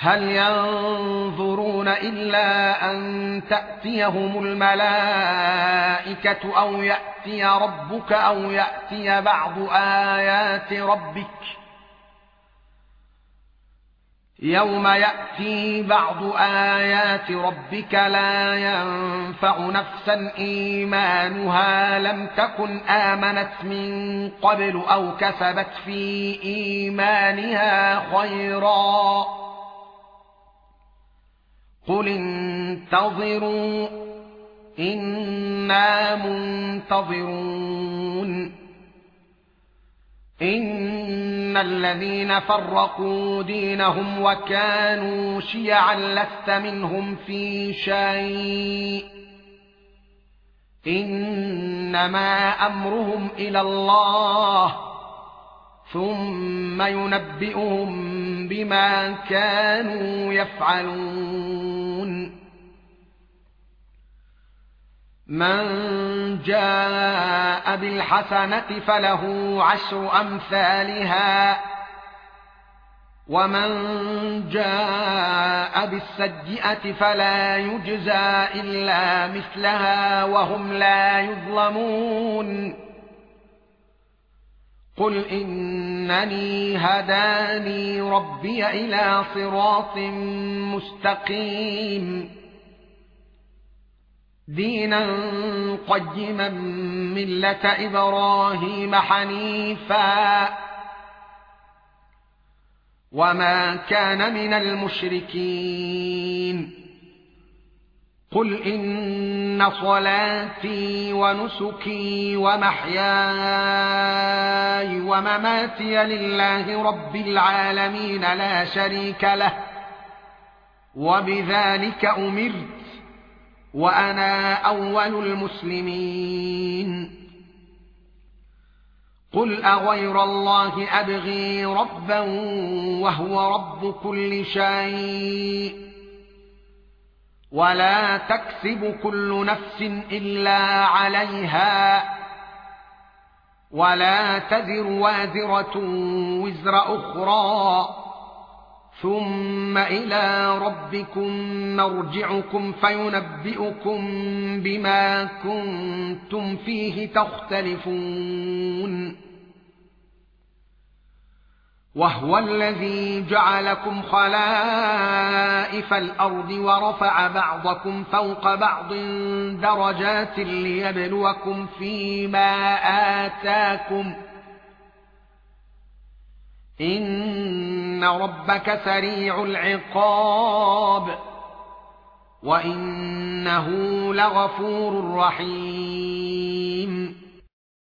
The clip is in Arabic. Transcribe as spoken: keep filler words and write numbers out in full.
هل ينظرون إلا أن تأتيهم الملائكة أو يأتي ربك أو يأتي بعض آيات ربك يوم يأتي بعض آيات ربك لا ينفع نفسا إيمانها لم تكن آمنت من قبل أو كسبت في إيمانها خيرا قل انتظروا إنا منتظرون إن الذين فرقوا دينهم وكانوا شيعا لست منهم في شيء إنما أمرهم إلى الله ثم ينبئهم بما كانوا يفعلون من جاء بالحسنة فله عشر أمثالها ومن جاء بالسيئة فلا يجزى إلا مثلها وهم لا يظلمون قل إنني هداني ربي إلى صراط مستقيم دينا قيما ملة إبراهيم حنيفا وما كان من المشركين قل إن صلاتي ونسكي ومحياي ومماتي لله رب العالمين لا شريك له وبذلك أمرت وأنا أول المسلمين قل أغير الله أبغي ربا وهو رب كل شيء ولا تكسب كل نفس إلا عليها ولا تزر وازرة وزر أخرى ثم إلى ربكم مرجعكم فينبئكم بما كنتم فيه تختلفون وهو الذي جعلكم خلائف الأرض ورفع بعضكم فوق بعض درجات ليبلوكم فيما آتاكم إن ربك سريع العقاب وإنه لغفور رحيم